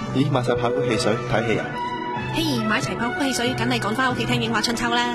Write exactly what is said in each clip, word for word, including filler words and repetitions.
咦，買晒爆谷汽水睇戲啊？ 嘿，買齊爆谷汽水，梗係趕翻屋企聽影畫春秋啦！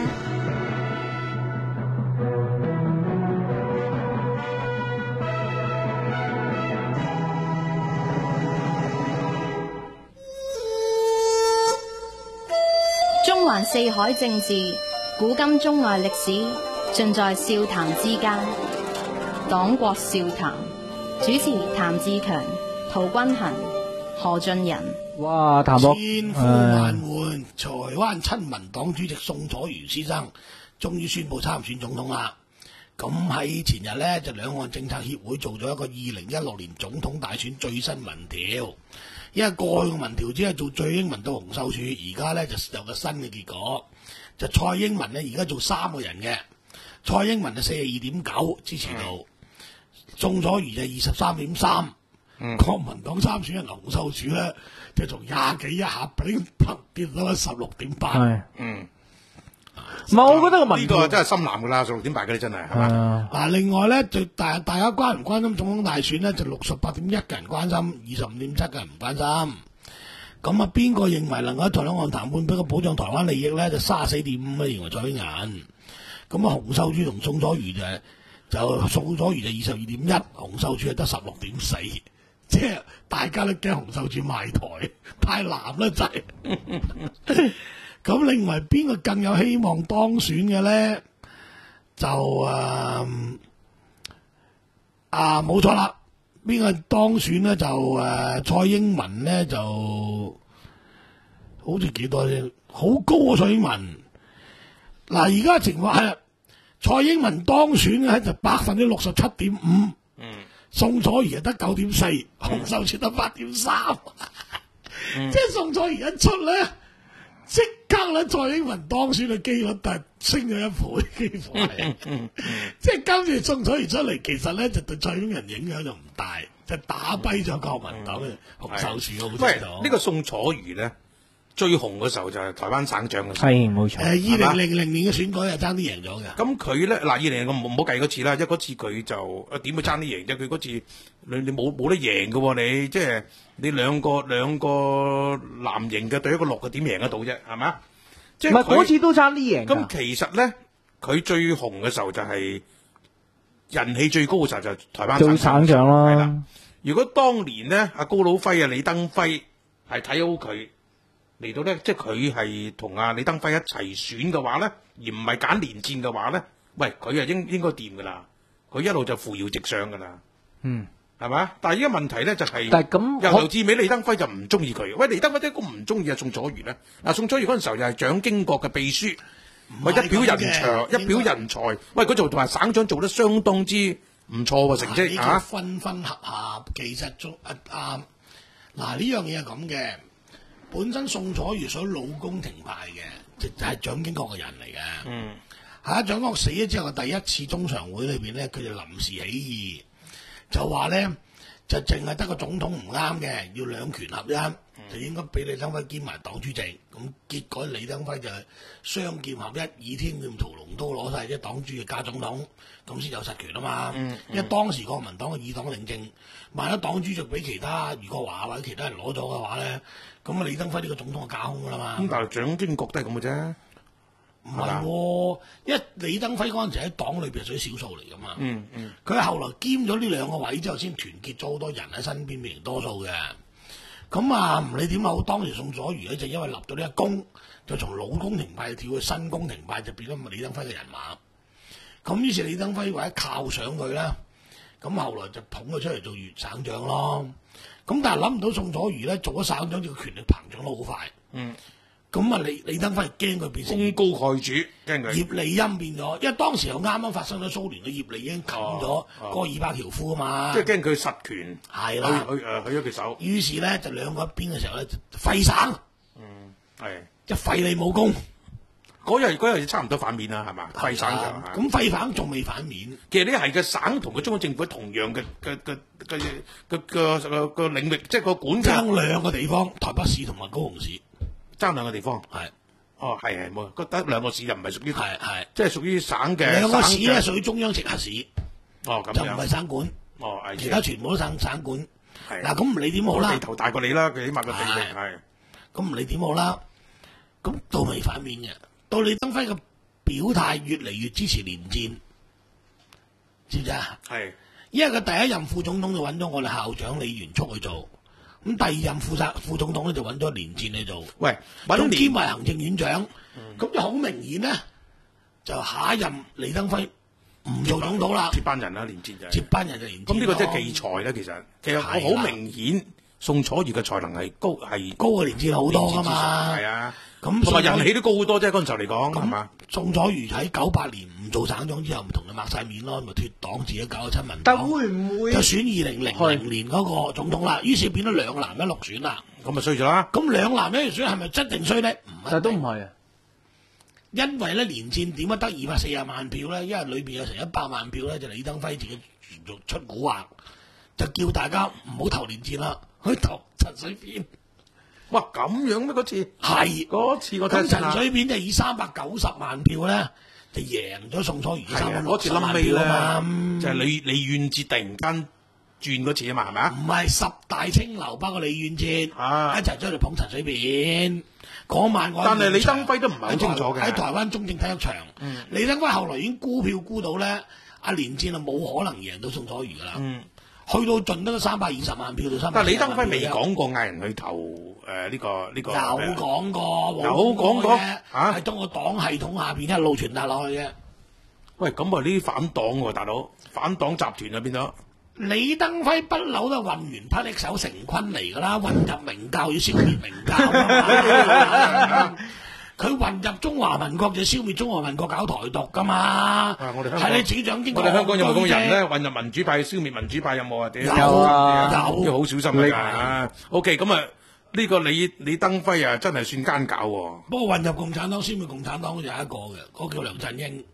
中環四海政治，古今中外歷史，盡在笑談之間。黨國笑談，主持譚志強、陶君行、何俊仁。 哇，譚博， 千呼萬喚，台灣親民黨主席宋楚瑜先生終於宣布參選總統啦。咁喺前日呢，就兩岸政策協會做咗一個二零一六年總統大選最新民調。因為過去嘅民調只係做最英文到洪秀柱，而家呢就有個新嘅結果，就蔡英文呢而家做三個人嘅，蔡英文就四十二點九支持度，宋楚瑜就二十三點三，國民黨參選人洪秀柱呢就從廿幾一下俾砰跌到十六點八。 嗯，唔係，我覺得個民呢個真係深藍噶啦，十六點八嗰啲真係係嘛？ 嗱，另外咧，最大大家關唔關心總統大選咧？就六十八點一嘅人關心，二十五點七嘅人唔關心。咁啊，邊個認為能夠喺台兩岸談判比較保障台灣利益咧？就三十四點五啊，認為蔡英文。咁啊，洪秀柱同宋楚瑜就就宋楚瑜就二十二點一，洪秀柱係得十六點四，即係大家都驚洪秀柱賣台，太藍啦滯。咁另外邊個更有希望當選嘅咧？就誒啊冇錯啦，邊個當選咧？就誒、啊、蔡英文咧就好似幾多啫，好高啊！蔡英文嗱，而家情況係蔡英文當選咧就百分之六十七點五，嗯，宋楚瑜係得九點四，洪秀柱得八點三，即係宋楚瑜一出咧。即刻咧，蔡英文當選嘅機率但係升咗一倍，幾乎係。即係今次宋楚瑜出嚟，其實咧就對蔡英文影響就唔大，就打跛咗國民黨嘅洪秀柱。好喂，呢個宋楚瑜咧最紅嘅時候就係台灣省長嘅時候， 係冇錯。 誒，二零零零年嘅選舉係爭啲贏咗嘅。 咁佢咧嗱，二零零我唔好計嗰次啦，因為嗰次佢就點會爭啲贏啫？佢嗰次你你冇冇得贏嘅喎，你即係你兩個兩個藍營嘅對一個綠嘅點贏得到啫？係咪？即係唔係嗰次都爭啲贏。 咁其實咧，佢最紅嘅時候就係人氣最高嘅時候就係台灣做省長啦。 係啦，如果當年咧阿高魯輝啊李登輝係睇好佢。嚟到咧，即係佢係同阿李登輝一齊選嘅話咧，而唔係揀連戰嘅話咧，喂，佢係應應該掂噶啦，佢一路就扶搖直上噶啦， 嗯， 係嘛？但係依家問題咧就係、是， 但係咁由頭至尾李登輝就唔中意佢，喂，李登輝點解咁唔中意阿宋楚瑜咧？嗱，宋楚瑜嗰陣時候又係蔣經國嘅秘書，喂，一表人才，一表人才，喂，佢做同埋省長做得相當之唔錯喎成績啊！分分合合，其實中啊啊，嗱呢樣嘢係咁嘅。本身宋楚瑜屬於老宮廷派嘅，就係蔣經國嘅人嚟嘅。嗯，喺蔣經國死咗之後嘅第一次中常會裏邊咧，佢就臨時起義，就話咧就淨係得個總統唔啱嘅，要兩權合一，嗯、就應該俾李登輝兼埋黨主席。咁結果李登輝就係雙劍合一，倚天劍屠龍刀攞晒啲黨主席加總統，咁先有實權啊嘛。嗯嗯、因為當時國民黨嘅二黨領政，萬一黨主席俾其他余國華或者其他人攞咗嘅話咧。咁啊，李登輝呢個總統係架空噶啦嘛。咁但係蔣經國都係咁嘅啫， 唔係喎，因為李登輝嗰陣時喺黨裏邊係屬於少數嚟噶嘛。嗯嗯。佢後來兼咗呢兩個位之後，先團結咗好多人喺身邊，變成多數嘅。咁啊，唔理點好，當時宋楚瑜咧就因為立咗呢個功，就從老宮廷派跳去新宮廷派，就變咗李登輝嘅人馬。咁於是李登輝為咗靠上佢啦，咁後來就捧佢出嚟做粵省長咯。咁但係諗唔到宋楚瑜咧做咗省長，呢個權力膨脹得好快。嗯。咁啊，李李登輝驚佢變成功高蓋主，驚佢。 葉利欽變咗，因為當時又啱啱發生咗蘇聯嘅葉利已經冚咗戈爾巴喬夫啊嘛。 即係驚佢實權。係啦。 去去誒去咗佢手。於是咧就兩個一邊嘅時候咧就廢省。 嗯，係。 即係廢你武功。 嗰日嗰日差唔多反面啦，係嘛？廢省就咁廢省仲未反面。 其實呢係個省同個中央政府同樣嘅嘅嘅嘅嘅嘅嘅領域，即係個管治。 爭兩個地方，台北市同埋高雄市， 爭兩個地方。係。哦，係係冇，得兩個市就唔係屬於係係，即係屬於省嘅。 兩個市咧屬於中央直轄市。 哦，咁樣。 就唔係省管。 哦， 其他全部都省省管。 嗱，咁唔理點好啦， 地頭大過你啦，佢起碼個地力係。 咁唔理點好啦，咁到未反面嘅，到李登輝嘅表態越嚟越支持連戰，知唔知啊？ 係， 因為佢第一任副總統就揾咗我哋校長李元簇去做，咁第二任負責副總統咧就揾咗連戰去做。 喂， 咁兼埋行政院長，咁就好明顯咧，就下一任李登輝唔做總統啦， 接班人啦，連戰就係接班人就連戰。 咁呢個即係忌才咧，其實其實我好明顯，宋楚瑜嘅才能係高係高過連戰好多噶嘛。 係啊， 咁同埋人氣都高好多啫。嗰陣時候嚟講係嘛？ 宋楚瑜喺九八年唔做省長之後，唔同佢抹晒面咯，咪脱黨自己搞個親民黨。 但會唔會就選二零零零年嗰個總統啦？於是變咗兩藍一綠選啦。 咁咪衰咗啦。 咁兩藍一綠選係咪真定衰咧？唔係， 但都唔係啊。 因為咧連戰點解得二百四十萬票咧？因為裏邊有成一百萬票咧，就李登輝自己出蠱惑，就叫大家唔好投連戰啦，去投陳水扁。 哇，咁樣咩？嗰次係嗰次我睇咁陳水扁就以三百九十萬票咧，就贏咗宋楚瑜三百六十萬票啊嘛。 就係李李遠哲突然間轉嗰次啊嘛，係咪啊？ 唔係十大清流，包括李遠哲啊， 一齊出嚟捧陳水扁。嗰晚我但係李登輝都唔係好清楚嘅。 喺台灣中正體育場， 嗯、 李登輝後來已經估票估到咧，阿連戰啊冇可能贏到宋楚瑜噶啦。嗯，去到盡得三百二十萬票到三百。 但係李登輝未講過嗌人去投誒呢、呃這個呢、這個。 有講過， 有講過嘅，係通過黨系統下邊一路傳達落去嘅。 喂，咁啊呢啲反黨喎，大佬，反黨集團啊變咗。 李登輝不嬲都係混完霹靂手成昆嚟㗎啦，混入明教要消滅明教啊！佢混入中華民國就消滅中華民國搞台獨㗎嘛。係你自己長經。 我哋香港有冇咁嘅人咧？混入民主派消滅民主派有冇啊？ 有啊，有。 要好小心㗎啊 ！OK， 咁啊呢個李李登輝啊真係算奸狡喎。 不過混入共產黨消滅共產黨就有一個嘅，嗰個叫梁振英。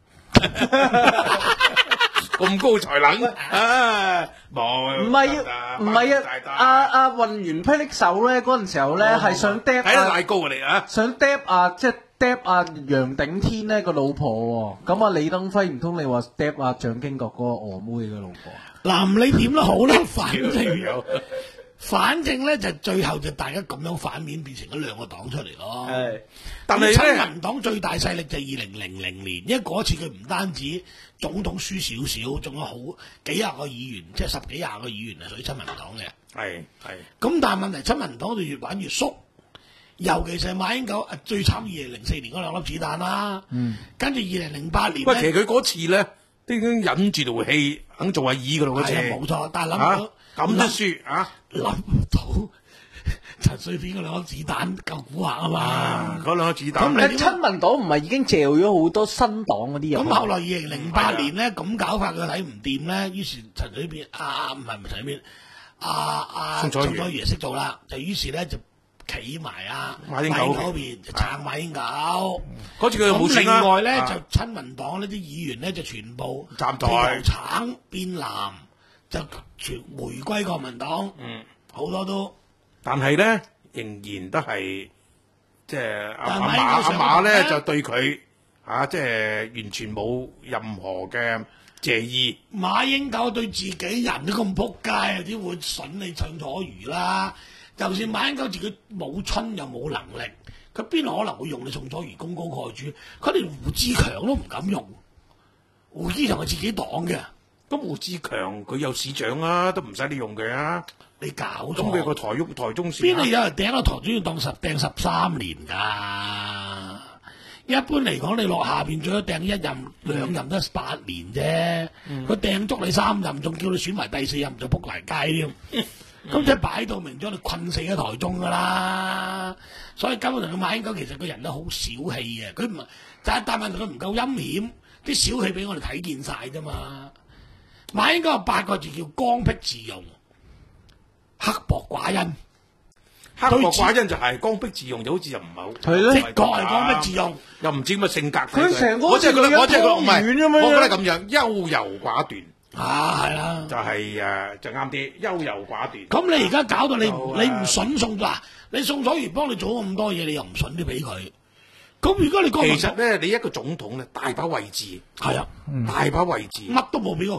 咁高才能啊！冇唔係唔係啊！阿阿運完霹靂手咧，嗰陣時候咧係想 drop 睇得太高啊你啊！ 想 drop 啊，即係 drop 阿楊頂天呢個老婆喎。咁啊李登輝唔通你話 drop 阿蔣經國嗰個娥妹嘅老婆？ 嗱，你點都好啦，反正反正咧就最後就大家咁樣反面變成咗兩個黨出嚟咯。係，但係親民黨最大勢力就係二零零零年，因為嗰次佢唔單止總統輸少少，仲有好幾廿個議員，即係十幾廿個議員係屬於親民黨嘅。係係。咁但係問題親民黨就越玩越縮，尤其是馬英九最慘，二零零四年嗰兩粒子彈啦。嗯。跟住二零零八年。 喂，其實佢嗰次咧都已經忍住條氣，肯做阿二噶咯嗰次。係冇錯，但係諗唔到咁都輸啊！ 諗唔到陳水扁嗰兩粒子彈夠蠱惑啊嘛！ 嗰兩粒子彈。 咁你親民黨唔係已經嚼咗好多新黨嗰啲人？ 咁後來二零零八年咧，咁搞法佢睇唔掂咧，於是陳水扁啊唔係唔係陳水扁，啊啊宋楚瑜就識做啦，就於是咧就企埋啊馬英九嗰邊，就撐馬英九。 嗰次佢又冇選啦。 另外咧就親民黨呢啲議員咧就全部站台由橙變藍，就全回歸國民黨。嗯，好多都。但係咧，仍然都係即係阿阿馬阿馬咧，就對佢嚇即係完全冇任何嘅謝意。馬英九對自己人都咁撲街，點會筍你宋楚瑜啦？就算馬英九自己冇春又冇能力，佢邊可能會用你宋楚瑜功高蓋主？佢連胡志強都唔敢用，胡志強係自己黨嘅。咁胡志強佢有市長啊，都唔使你用佢啊！你搞錯，咁佢個台喐台中市邊度有人掟個台中要當十掟十三年㗎？一般嚟講，你落下邊最多掟一任兩任都係八年啫。佢掟足你三任，仲叫你選埋第四任就仆埋街添。咁即係擺到明將你困死喺台中㗎啦。所以根本上個馬英九其實個人都好小氣嘅，佢唔係，但係但係佢唔夠陰險，啲小氣俾我哋睇見晒啫嘛。馬英九有八個字叫剛愎自用。刻薄寡恩，刻薄寡恩就係剛愎自用，就好似又唔係好，的確係剛愎自用，又唔知咁嘅性格。佢成個我真係覺得，我真係覺得唔係，我覺得咁樣優柔寡斷啊，係啦，就係誒就啱啲，優柔寡斷。咁你而家搞到你你唔筍宋嗱，你宋楚瑜幫你做咗咁多嘢，你又唔筍啲俾佢。咁如果你其實咧，你一個總統咧，大把位置，係啊，大把位置，乜都冇俾過佢。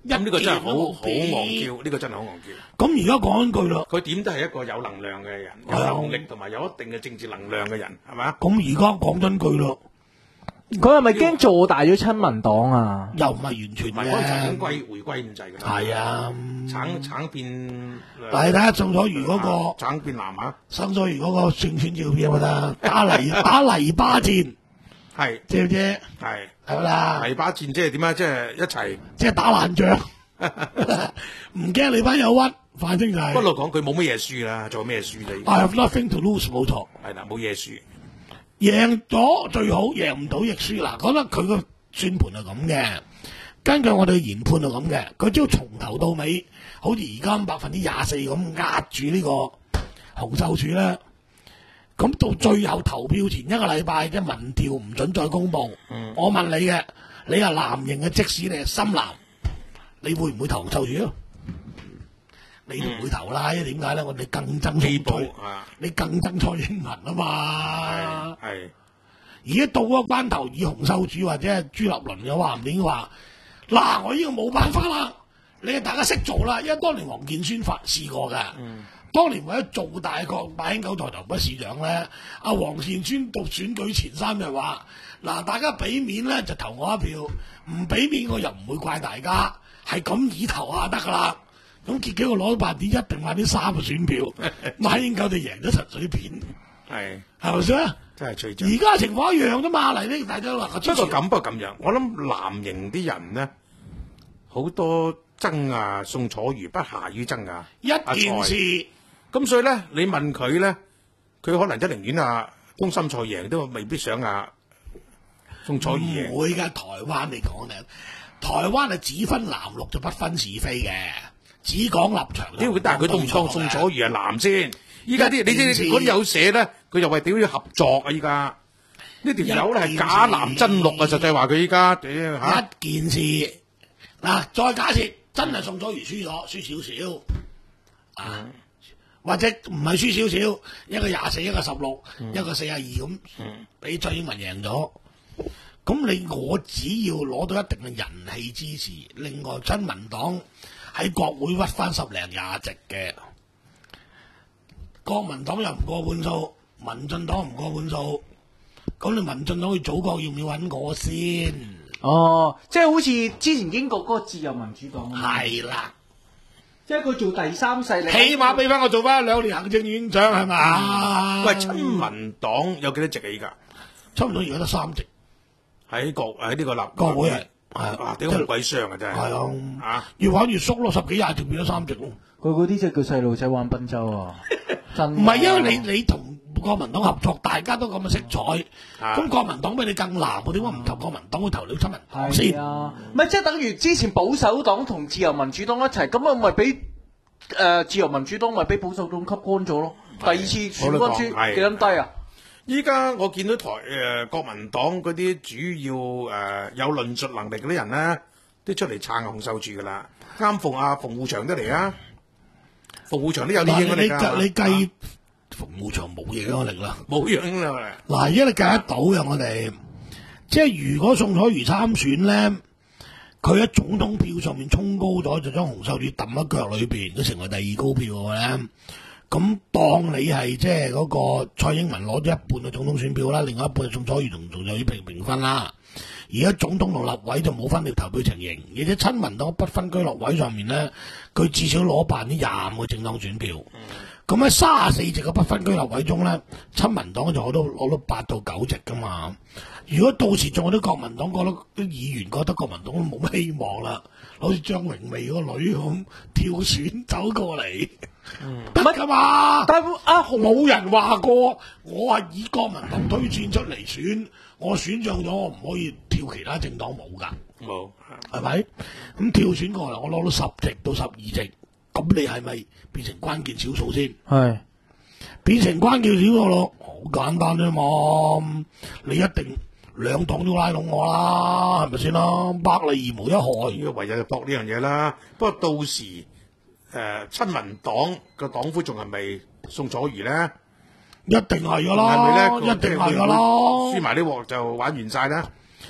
一咁呢個真係件都冇好好俾戇嬌，呢個真係好戇嬌。 咁而家講緊句啦， 佢點都係一個有能量嘅人，有能力同埋有一定嘅政治能量嘅人，係嘛？ 咁而家講真句啦， 佢係咪驚做大咗親民黨啊？ 又唔係完全唔係嗰陣已經嘅。 歸回歸咁滯㗎啦。 係啊， 橙橙變， 但係睇下宋楚瑜嗰個橙變藍啊， 宋楚瑜嗰個宣傳照片有冇得打泥打泥巴戰， 係知唔知？ 係係咪啦？ 泥巴戰即係點啊？即係一齊。 即係打爛仗，唔驚你班有屈，反正就係、 不過講佢冇乜嘢輸啦，仲有咩輸啫？ I have nothing to lose，冇錯。 係啦，冇嘢輸。 贏咗最好，贏唔到亦輸。嗱，覺得佢個算盤係咁嘅，根據我哋嘅研判係咁嘅，佢只要從頭到尾，好似而家百分之廿四咁壓住呢個洪秀柱咧，咁到最後投票前一個禮拜，即係民調唔準再公佈。 嗯我問你嘅，你係藍營嘅，即使你係深藍，你會唔會投洪秀柱啊？你都唔會投啦，因為點解咧？我哋更憎基宋楚保啊， 你更憎蔡英文啊嘛。 係而家到嗰個關頭，以洪秀柱或者係朱立倫嘅話唔點話，嗱我已經冇辦法啦，你哋大家識做啦，因為當年黃建宣發試過㗎。 嗯當年為咗做大個馬英九抬頭不市長咧，阿黃建宣到選舉前三日話：嗱，大家俾面咧就投我一票，唔俾面我又唔會怪大家，係咁以投下得㗎啦。咁結果我攞到八點一定買啲三個選票，馬英九就贏咗陳水扁， 係係咪先？ 真係最真。 而家情況一樣啫嘛，嚟呢大家話個不過咁，不過咁樣，我諗藍營啲人咧，好多爭啊，宋楚瑜不下於爭啊， 一件事， 咁所以咧，你問佢咧，佢可能真係寧願啊東森菜贏，都未必想啊宋楚瑜贏。 唔會㗎。台灣你講嘅，台灣係只分藍綠就不分是非嘅，只講立場。 屌佢，但係佢都唔當宋楚瑜係藍先。依家啲你知嗰啲有寫咧，佢又話屌要合作啊！依家呢條友咧係假藍真綠啊！實際話佢依家屌嚇一件事嗱，再假設真係宋楚瑜輸咗，輸少少啊，或者唔係輸少少，一個廿四，一個十六，一個四廿二咁，俾蔡英文贏咗。咁你我只要攞到一定嘅人氣支持，另外親民黨喺國會屈翻十零廿席嘅，國民黨又唔過半數，民進黨唔過半數，咁你民進黨去祖國要唔要揾我先？ 哦，即係好似之前英國嗰個自由民主黨咁。 係啦， 即係佢做第三勢力， 起碼俾翻我做翻兩年行政院長係嘛？ 喂，親民黨有幾多席啊？依家差唔多而家得三席， 喺國喺呢個立國會係啊，點解咁鬼傷啊？真係係啊， 啊！ 越玩越縮咯，十幾廿條變咗三席咯。 佢嗰啲即係叫細路仔玩賓州啊！真唔係因為你你同國民黨合作，大家都咁嘅色彩， 啊咁國民黨比你更藍，我點解唔投國民黨，會投你親民黨係先？ 啊，唔係即係等於之前保守黨同自由民主黨一齊，咁啊咪俾誒自由民主黨咪俾保守黨吸乾咗咯。第二次選嗰係輸幾咁低啊？ 依家我見到台誒、呃、國民黨嗰啲主要誒、呃、有論述能力嗰啲人咧，都出嚟撐洪秀柱噶啦。啱馮啊馮滬祥都嚟啊，馮滬祥都有啲影響你力㗎。 你計馮滬祥冇影響力啦。 冇影啦， 嗱，而家你計得到嘅我哋，即係如果宋楚瑜參選咧，佢喺總統票上面衝高咗，就將洪秀柱揼喺腳裏邊，佢成為第二高票嘅咧。咁當你係即係嗰個蔡英文攞咗一半嘅總統選票啦，另外一半係宋楚瑜同宋楚瑜平平分啦。而家總統同立委就冇分裂投票情形，而且親民黨不分區立委上面咧，佢至少攞百分之廿五嘅政黨選票。咁喺三十四席嘅不分區立委中咧，親民黨就攞到攞到八到九席噶嘛。如果到時仲有啲國民黨覺得啲議員覺得國民黨都冇乜希望啦，好似張榮媚個女咁跳選走過嚟，得㗎嘛？ 但係啊，洪冇人話過我係以國民黨推薦出嚟選，我選上咗我唔可以跳其他政黨冇㗎， 冇係咪？咁跳選過嚟，我攞到十席到十二席，咁你係咪變成關鍵少數先？ 係變成關鍵少數咯，好簡單啫嘛！你一定兩黨都拉攏我啦，係咪先啦？百利而無一害。 依家唯有就搏呢樣嘢啦。不過到時誒、呃、親民黨個黨魁仲係咪宋楚瑜咧？ 一定係噶啦， 係咪咧？ 一定係噶啦。 輸埋呢鑊就玩完晒啦。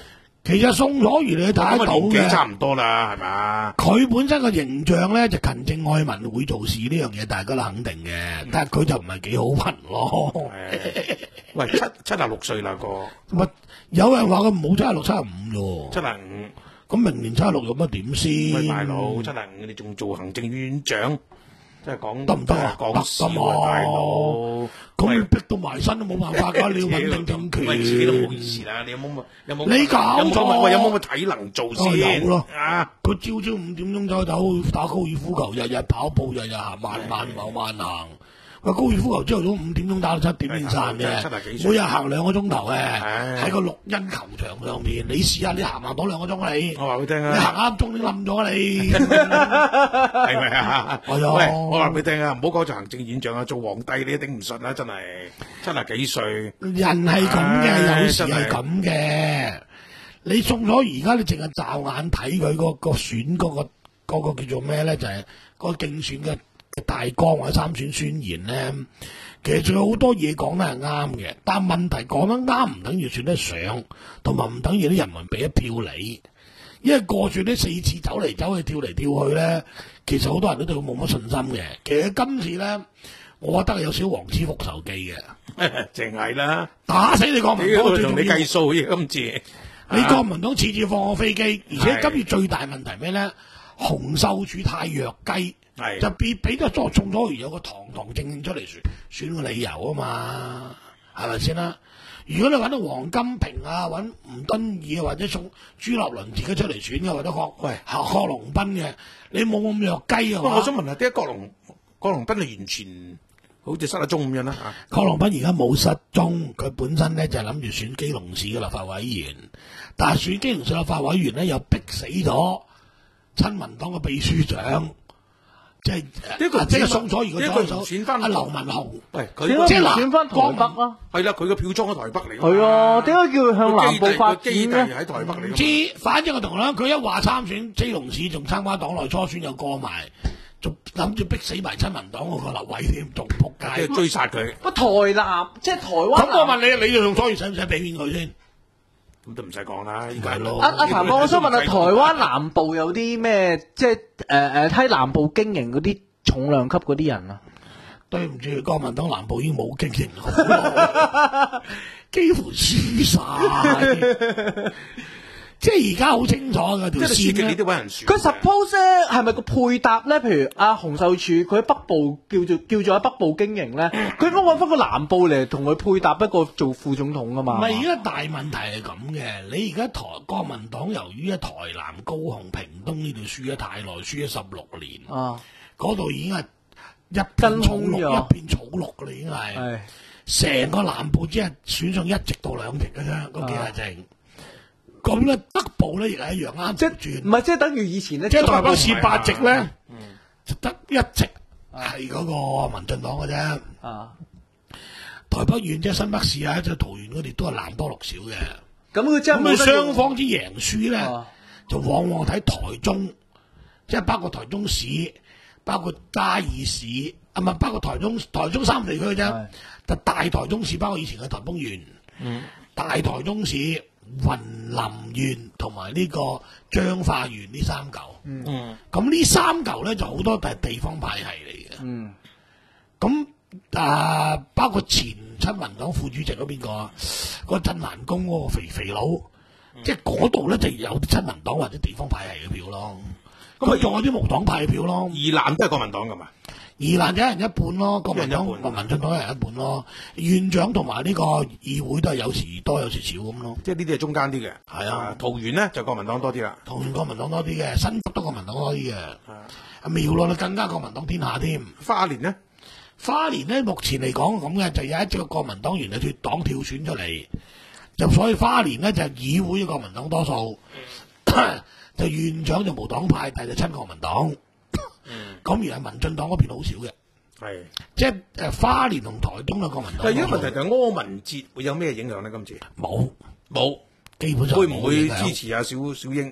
其實宋楚瑜你睇得到年紀差嘅， 唔多啦，係嘛？ 佢本身個形象咧就勤政愛民會做事呢樣嘢，大家都肯定嘅，但係佢就唔係幾好運咯。 喂，七七十六歲啦個， 乜有人話佢冇七十六、七十五啫， 七十五， 咁明年七十六有乜點先？ 喂大佬，七十五你仲做行政院長，真係講得唔得啊？ 講笑得啊，大嘛佬！ 咁你逼到埋身都冇辦法㗎，你要穩定政權。 喂，自己都唔好意思啦，你有冇乜有冇？ 你搞錯有冇喂有冇乜體能做哦先？ 有咯啊！ 佢朝朝五點鐘走走打高爾夫球，日日跑步，日日行慢慢跑慢行。喂，高爾夫球朝頭早五點鐘打到七點先散七十嘅， 幾歲每日行兩個鐘頭嘅， 唉喺個綠茵球場上面。你試下，你行唔行到兩個鐘啊你？ 我話俾你聽你啊， 行啱鐘你冧咗啊你！ 係咪啊？ 係啊喂，我話俾你聽啊，唔好講做行政院長啊，做皇帝你都頂唔順啦，真係七十幾歲。 人係咁嘅， 唉有時真係係咁嘅。你送咗而家，你淨係驟眼睇佢嗰個選嗰、個嗰、個叫做咩咧？就係、個競選嘅大綱或者參選宣言咧。其實仲有好多嘢講得係啱嘅，但係問題講得啱唔等於算得上，同埋唔等於啲人民俾一票你。因為過住呢四次走嚟走去、跳嚟跳去咧，其實好多人都對佢冇乜信心嘅。其實今次咧，我覺得有少黃絲復仇記嘅。 淨係啦， 打死你國民黨屌同你最重要。 計數嘅今次， 你國民黨次次放我飛機，而且係今次最大問題咩咧？洪秀柱太弱雞， 係就俾俾咗作宋楚瑜有個堂堂正正出嚟選選個理由啊嘛，係咪先啦？如果你揾到黃金平啊，揾吳敦義啊，或者送朱立倫自己出嚟選嘅，或者郭喂郭龍斌嘅，你冇咁弱雞啊不過嘛？ 我想問下，點解郭龍郭龍斌係完全好似失咗蹤咁樣啦嚇？ 郭龍斌而家冇失蹤，佢本身咧就係諗住選基隆市嘅立法委員，但係選基隆市立法委員咧又逼死咗親民黨嘅秘書長，即係呢個啊即係宋楚瑜呢個嘅左手選返阿劉文雄， 喂，佢點解即係嗱唔選翻台北啊？ 係啦，佢個票倉喺台北嚟㗎嘛。 係啊，點解叫佢向南部發展佢基地咧？ 喺台北嚟㗎嘛。 知反正我同你講，佢一話參選基隆市，仲參加黨內初選又過埋，仲諗住逼死埋親民黨嗰個立委添，仲仆街即係。追殺佢， 乜台南即係台灣咁我南？ 問你，你用楚瑜使唔使俾面佢先？ 咁都唔使講啦，依家係咯阿阿譚哥，我想問下，台灣南部有啲咩即係誒誒喺南部經營嗰啲重量級嗰啲人啊？ 對唔住，國民黨南部已經冇經營好耐，幾乎輸晒。即係而家好清楚嘅條即係你輸極你線咧。 都揾人選。 佢 suppose 咧係咪個配搭咧？譬如阿洪秀柱，佢喺北部叫做叫做喺北部經營咧，佢應該揾翻個南部嚟同佢配搭一個做副總統噶嘛？ 唔係，而家大問題係咁嘅。你而家台國民黨由於喺台南、高雄、屏東呢度輸咗太耐，輸咗十六年， 啊， 嗰度已經係一片真草綠， 空咗一片草綠㗎啦，已經係。 係成個南部只係選上一席到兩席嘅啫，嗰幾廿席。咁咧北部咧亦係一樣啱即轉， 唔係即係等於以前咧， 即係台北市八席咧， 嗯就得一席係嗰個民進黨嘅啫。 啊， 台北縣即係新北市啊，即係桃園嗰啲都係南多綠少嘅。 咁佢即係咁佢冇得雙方之贏輸咧， 啊就往往睇台中，即係包括台中市，包括嘉義市，啊唔係包括台中台中三地區嘅啫係。 就大台中市包括以前嘅台東縣， 嗯大台中市、雲林縣同埋呢個彰化縣呢三嚿。 嗯， 咁呢三嚿咧就好多係地方派系嚟嘅。 嗯咁啊、包括前親民黨副主席嗰邊個啊，嗰、個鎮瀾宮嗰個肥肥佬，即係嗰度咧就有啲親民黨或者地方派系嘅票咯。咁佢仲有啲無黨派嘅票咯。 宜蘭都係國民黨㗎嘛？ 宜蘭一人一半咯，國民黨一人一半民進黨一人一半咯。縣長同埋呢個議會都係有時多有時少咁咯。 即係呢啲係中間啲嘅。 係啊桃園咧就國民黨多啲啦。 桃園國民黨多啲嘅，新竹都國民黨多啲嘅。啊，苗栗咧更加國民黨天下添。 花蓮咧， 花蓮咧目前嚟講咁嘅，就有一隻個國民黨員係脱黨跳選出嚟，就所以花蓮咧就係議會嘅國民黨多數，就縣長就無黨派，但係就親國民黨。咁而係民進黨嗰邊好少嘅， 係。 即係誒花蓮同台東嘅國民黨多數。 但係而家問題就係柯文哲會有咩影響咧？今次冇冇， 基本上會唔會冇影響支持阿小小英？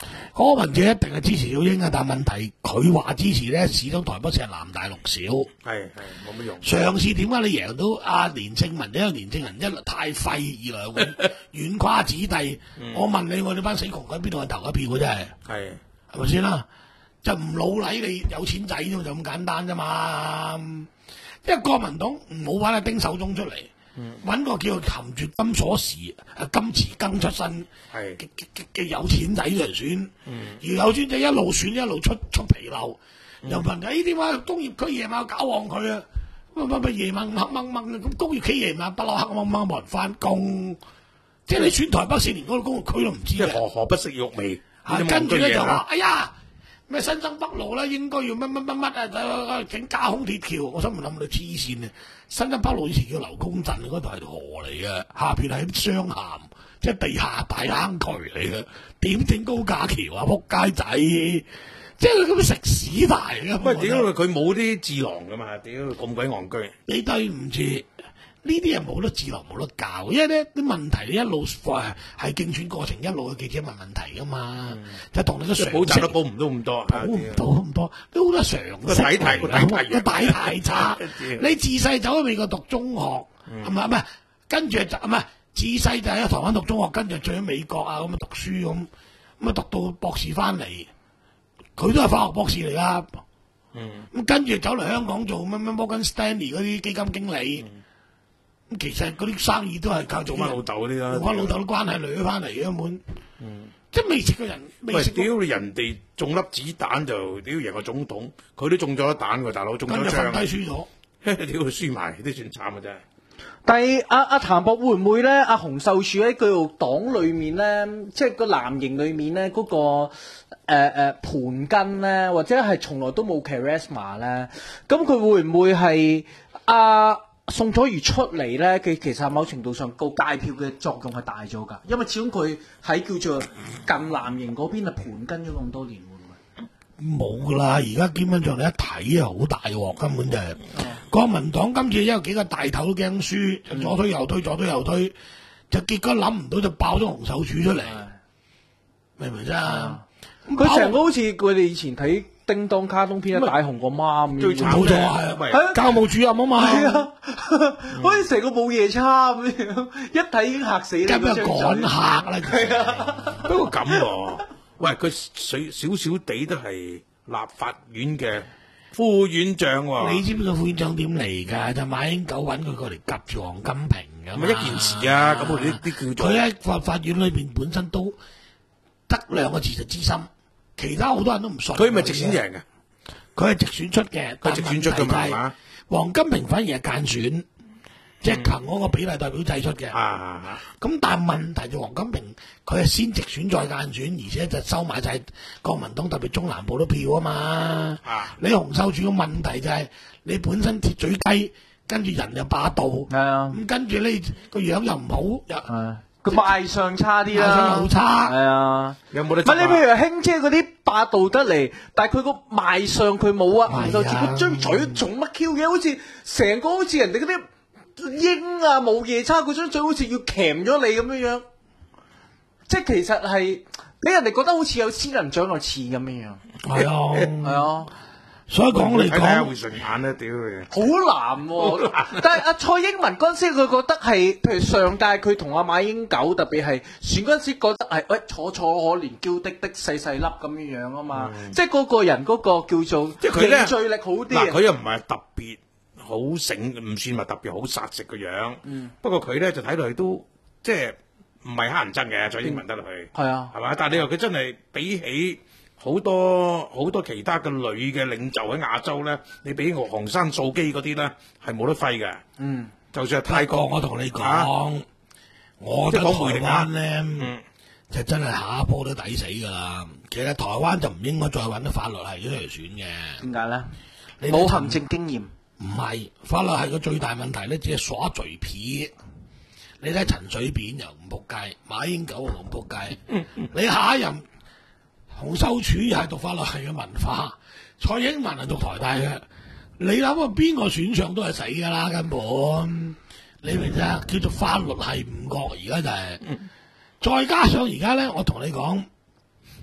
柯文哲一定係支持小英啊，但問題佢話支持咧，始終台北市係南大六小， 係係冇乜用。 上次點解你贏到阿連勝文？因為連勝文一來太廢，二來遠遠跨子弟。嗯、我問你，我哋班死窮鬼邊度去投一票嘅真係？係係咪先啦？就唔老禮你有錢仔啫，就咁簡單啫嘛。因為國民黨唔好揾阿丁守中出嚟。揾、嗯、個叫含住金鎖匙、金匙羹出身嘅嘅嘅有錢仔嚟選，嗯、而有錢仔一路選一路出出紕漏，嗯、又問誒點解工業區夜晚搞旺佢啊？乜乜乜夜晚黑掹掹咁工業區夜晚不嬲黑掹掹冇人翻工，即係你選台北市連嗰個工業區都唔知嘅，何何不食肉味？跟住咧就話哎呀咩新生北路咧應該要乜乜乜乜啊整架空鐵橋，我心諗諗你黐線啊！新生北路以前叫劉公鎮嗰度係河嚟嘅，下邊係雙鹹，即係地下大坑渠嚟嘅，點整高架橋啊？仆街仔，即係咁食屎大嘅。 喂，屌佢冇啲智囊噶嘛？屌咁鬼戇居， 你對唔住。呢啲人冇得智囊冇得教，因為咧啲問題你一路誒係競選過程一路嘅記者問問題噶嘛，嗯、就同你個常識補習都補唔到咁多， 補唔到咁多，都好多常識。個底太個底太差，你自細走去美國讀中學，係咪唔係？跟住就唔係自細就喺台灣讀中學，跟住去咗美國啊咁啊讀書咁，咁啊讀到博士翻嚟，佢都係化學博士嚟噶。嗯，咁跟住走嚟香港做乜乜摩根士丹利嗰啲基金經理。嗯其實嗰啲生意都係靠做翻老豆嗰啲啦，翻老豆啲關係掠翻嚟嘅根本，嗯、即係未食過人，未食過。屌你人哋中粒子彈就屌贏個總統，佢都中咗粒彈喎，大佬中咗槍。跟住瞓低輸咗，屌佢輸埋都算慘啊真係。 但係阿阿譚博會唔會咧？阿洪秀柱喺佢個黨裏面咧，即係個藍營裏面咧嗰、那個誒誒盤根咧，或者係從來都冇 charisma 咧，咁佢會唔會係阿？宋楚瑜出嚟咧，佢其實某程度上個界票嘅作用係大咗㗎，因為始終佢喺叫做近藍營嗰邊係盤根咗咁多年，會唔會？ 冇㗎啦，而家基本上你一睇啊，好大鑊，根本就係、是嗯、國民黨今次因為幾個大頭都驚輸，就左推右推，左推右推，就結果諗唔到就爆咗洪秀柱出嚟，嗯、明唔明啫？ 佢成、嗯、個好似佢哋以前睇。叮當卡通片啊，大雄個媽咁樣， 冇錯係啊，係啊，教務主任啊嘛，係啊， 好似成個冇夜叉咁樣，一睇已經嚇死你。 咁樣趕客啦，係啊， 不過咁喎，喂，佢少少少地都係立法院嘅副院長喎。 你知唔知個副院長點嚟㗎？就馬英九揾佢過嚟夾住黃金平㗎嘛。 一件事啊，咁我哋呢啲叫做佢喺法法院裏邊本身都得兩個字就資深。其他好多人都唔信， 佢咪直選贏嘅， 佢係直選出嘅， 佢直選出嘅嘛。 黃金平反而係間選，嗯、即係憑嗰個比例代表制出嘅。啊，咁但係問題就黃金平佢係先直選再間選，而且就收買晒國民黨特別中南部啲票啊嘛。啊，你洪秀柱嘅問題就係、是、你本身鐵嘴雞，跟住人又霸道，係啊，咁跟住呢個樣又唔好又。啊佢賣相差啲啦，賣相好差， 係啊， 有冇得？ 唔係你譬如興姐嗰啲霸道得嚟，但係佢個賣相佢冇啊，洪秀柱佢張嘴做乜 Q 嘅？好似成個好似人哋嗰啲鷹啊冇夜叉，佢張嘴好似要鉗咗你咁樣樣，即係其實係俾人哋覺得好似有仙人掌個刺咁樣樣。 係啊， 係啊。 所以講嚟講， 會順眼咧，屌佢！ 好難喎，但係阿蔡英文嗰陣時，佢覺得係，譬如上屆佢同阿馬英九，特別係選嗰陣時，覺得係喂楚楚可憐、嬌滴滴、細細粒咁樣樣啊嘛，嗯、即係嗰個人嗰個叫做即係佢凝聚力好啲。 嗱，佢又唔係特別好醒，唔算話特別好殺食個樣。嗯、不過佢咧就睇落去都即係唔係黑人憎嘅，蔡英文得落去。係、嗯、啊，係嘛？但係你話佢真係比起。好多好多其他嘅女嘅領袖喺亞洲咧，你俾我洪山素姬嗰啲咧係冇得揮嘅。嗯，就算係泰國， 我同你講，啊、我覺得台灣咧、嗯、就真係下一波都抵死㗎啦。其實台灣就唔應該再揾啲法律系出嚟選嘅。點解咧？ 冇行政經驗。 唔係法律系個最大問題咧，只係耍嘴皮。你睇陳水扁又唔仆街，馬英九又唔仆街，嗯嗯、你下一任。洪秀柱又係讀法律系嘅文化，蔡英文係讀台大嘅，你諗下邊個選上都係死㗎啦，根本你明唔明啊？叫做法律系唔覺，而家就係、是，嗯、再加上而家咧，我同你講，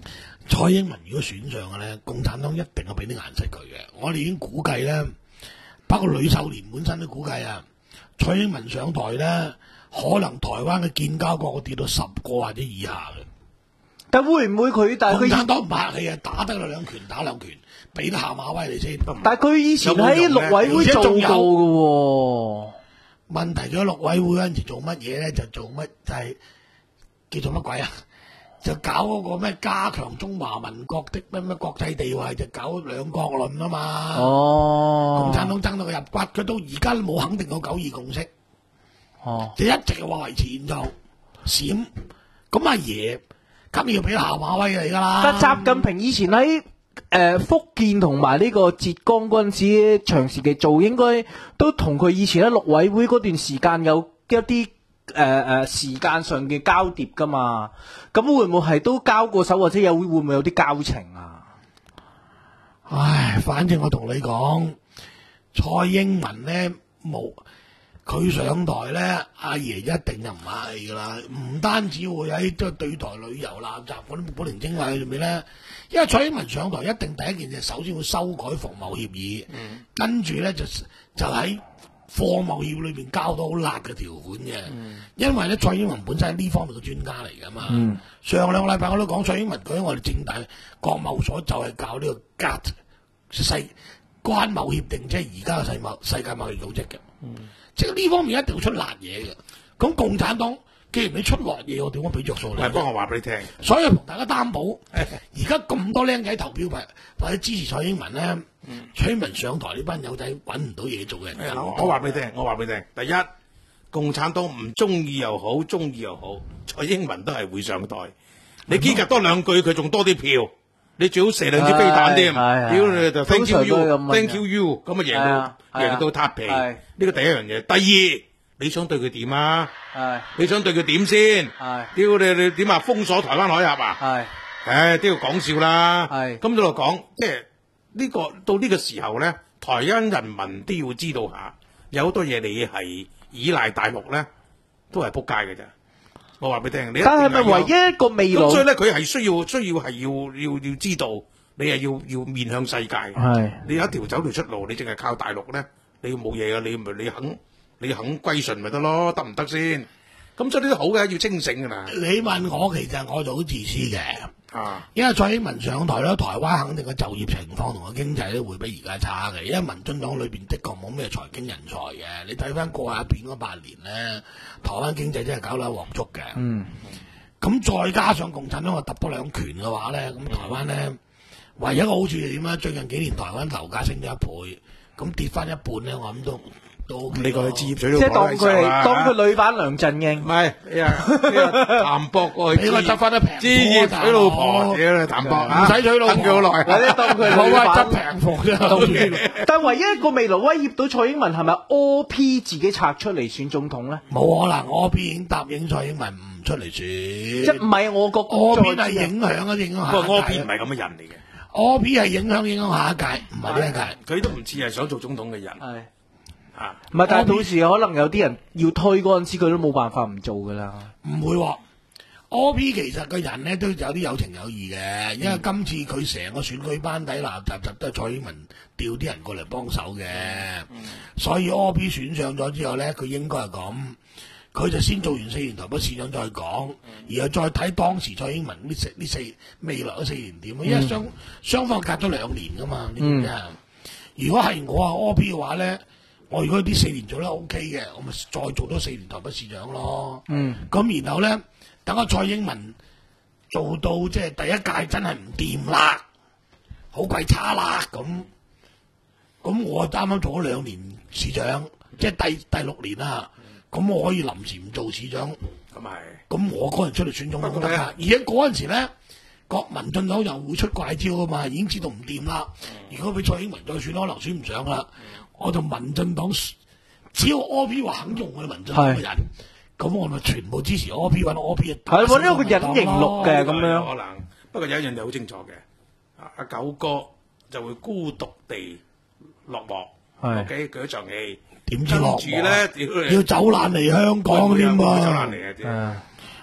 蔡英文如果選上嘅咧，共產黨一定係俾啲顏色佢嘅。我哋已經估計咧，包括呂秀蓮本身都估計啊，蔡英文上台咧，可能台灣嘅建交國會跌到十個或者以下嘅。 但會唔會佢？但係佢共產黨唔客氣啊，打得兩拳打兩拳，俾得下馬威你先。 但係佢以前喺陸委會做過嘅喎。 問題咗陸委會嗰陣時做乜嘢咧？就做乜就係、是、叫做乜鬼啊？就搞嗰個咩加強中華民國的咩咩國際地位，就搞兩國論啊嘛。 哦， 共產黨爭到佢入骨，佢到而家都冇肯定過九二共識。 哦， 就一直話為前就閃。咁阿爺咁要俾下馬威嚟㗎啦。 但習近平以前喺誒、呃、福建同埋呢個浙江嗰陣時長時期做，應該都同佢以前喺陸委會嗰段時間有一啲。誒誒、呃，時間上嘅交疊噶嘛，咁會唔會係都交過手，或者有會唔會有啲交情啊？ 唉，反正我同你講，蔡英文咧冇佢上台咧，阿爺一定就唔係噶啦，唔單止會喺即係對台旅遊垃圾嗰啲古靈精怪裏面咧，因為蔡英文上台一定第一件事，首先會修改服貿協議，嗯、跟住咧就就喺。貨貿協裏邊交到好辣嘅條款嘅，嗯、因為咧蔡英文本身係呢方面嘅專家嚟噶嘛。嗯、上兩個禮拜我都講蔡英文佢喺我哋政大國貿所就係搞呢個 G A T T 世關貿協定，即係而家嘅世貿世界貿易組織嘅。嗯、即係呢方面一定要出辣嘢嘅。咁共產黨既然你出辣嘢，我點解俾着數你？ 係幫我話俾你聽， 所以同大家擔保，而家咁多僆仔投票或者支持蔡英文咧。嗯、蔡英文上台呢班友仔揾唔到嘢做嘅。 哎、我話俾你聽，我話俾你聽，第一，共產黨唔中意又好，中意又好，蔡英文都係會上台。你幾及多兩句，佢仲多啲票，你最好射兩支飛彈添。屌你就 thank you you，thank you you， 咁啊贏到贏到撻皮。呢個第一樣嘢。第二，你想對佢點啊？係你想對佢點先？係屌你你點啊？封鎖台灣海峽啊？係，唉都要講笑啦。係咁就講，即係。呢、這個到呢個時候咧，台灣人民都要知道下，有好多嘢你係依賴大陸咧，都係撲街嘅啫。我話俾你聽，你但係咪唯一一個未來？咁所以咧，佢係需要需要係要要要知道，你係要要面向世界。係你有一條走條出路，你淨係靠大陸咧，你冇嘢噶，你咪你肯你肯歸順咪得咯，得唔得先？咁所以呢啲好嘅，要清醒噶啦。你問我，其實我就好自私嘅。啊！因為蔡英文上台咧，台灣肯定個就業情況同個經濟咧會比而家差嘅。因為民進黨裏邊的確冇咩財經人才嘅。你睇翻過下邊嗰八年咧，台灣經濟真係搞到黃足嘅。嗯。咁再加上共產黨話揼多兩拳嘅話咧，咁台灣咧唯一個好處係點咧？最近幾年台灣樓價升咗一倍，咁跌翻一半咧，我諗都。你個置業取到，即係當佢係當佢女版梁振英，唔係譚博過去，俾我執翻得平，置業娶老婆，屌你譚博，唔使娶老婆，等佢好耐，或者當佢女版執平貨啫。 但係唯一一個未來威脅到蔡英文係咪 O P 自己拆出嚟選總統咧？ 冇可能 ，O P 已經答應蔡英文唔出嚟選。 即係唔係我個 O P 係影響啊，影響下一屆。 不過 O P 唔係咁嘅人嚟嘅 ，O P 係影響影響下一屆，唔係呢一屆。 佢都唔似係想做總統嘅人。係。 啊，唔係，但係到時可能有啲人要推嗰陣時，佢都冇辦法唔做噶啦。 唔會、啊、，O P 其實個人咧都有啲有情有義嘅，因為今次佢成個選舉班底嗱集集都係蔡英文調啲人過嚟幫手嘅，嗯、所以 O P 選上咗之後咧，佢應該係咁，佢就先做完四年台北市長再講，嗯、然後再睇當時蔡英文呢四呢四未來嗰四年點，因為雙雙、嗯、方隔咗兩年噶嘛，你知唔知啊？如果係我啊 O P 嘅話咧。我如果呢四年做得 O K 嘅，我咪再做多四年台北市長咯。嗯，咁然後咧，等阿蔡英文做到即係第一屆真係唔掂啦，好鬼差啦咁。咁我啱啱做咗兩年市長，即係第第六年啦。咁我可以臨時唔做市長。咁係。咁我嗰陣出嚟選總統都得㗎。而且嗰陣時咧，國民進黨又會出怪招啊嘛，已經知道唔掂啦。如果俾蔡英文再選，可能選唔上啦。我就民進黨，只要 O P 話肯用我哋民進黨嘅人，咁我咪全部支持 O P 揾 O P 嘅。係喎，呢個隱形綠嘅咁樣。可能，不過有一樣嘢好清楚嘅，阿九哥就會孤獨地落幕。係 ，OK，佢一場戲點知落幕咧？要走難嚟香港添嘛？走難嚟啊！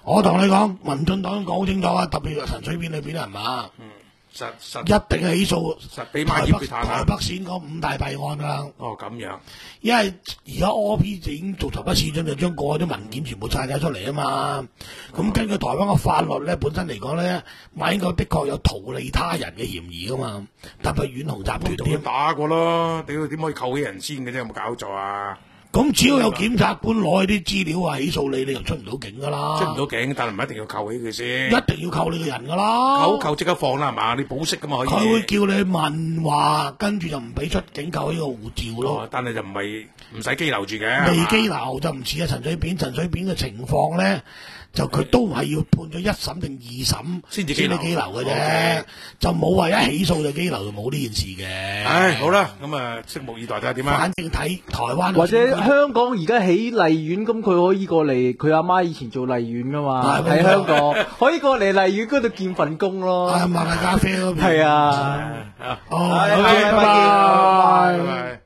我同你講，民進黨講好清楚啊，特別係陳水扁裏邊係嘛， 嗯，實實一定係起訴實俾馬台北業佢彈台北縣嗰五大弊案啦。 哦，咁樣。 因為而家 O P 已經做台北市長，就將過去啲文件全部晒晒出嚟啊嘛。咁根據台灣嘅法律咧，本身嚟講咧，馬英九的確有圖利他人嘅嫌疑噶嘛。特別遠雄集團點打過咯？屌點可以扣起人先嘅啫？有冇搞錯啊？ 咁只要有檢察官攞啲資料啊起訴你，你就出唔到境噶啦。 出唔到境，但係唔一定要扣起佢先。 一定要扣你個人噶啦。 扣扣即刻放啦，係嘛？你保釋噶嘛可以。 佢會叫你問話，跟住就唔俾出境，扣呢個護照咯。 哦、但係就唔係唔使羈留住嘅。 未羈留就唔似啊陳水扁，陳水扁嘅情況咧，就佢都係要判咗一審定二審先至羈留嘅啫， okay. 就冇話一起訴就羈留，就冇呢件事嘅。 唉，好啦，咁啊，拭目以待睇下點啊。 反正睇台灣或者香港而家起荔園，咁佢可以過嚟，佢阿媽以前做荔園噶嘛，喺香港可以過嚟荔園嗰度見份工咯。 啊，買下咖啡嗰邊。 係啊。 哦， 好， 拜拜拜。 拜拜。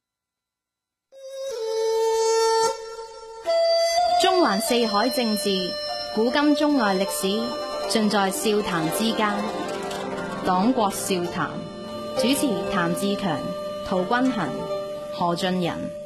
中環四海政治，古今中外歷史，盡在笑談之間。黨國笑談，主持譚志強、陶君行、何俊仁。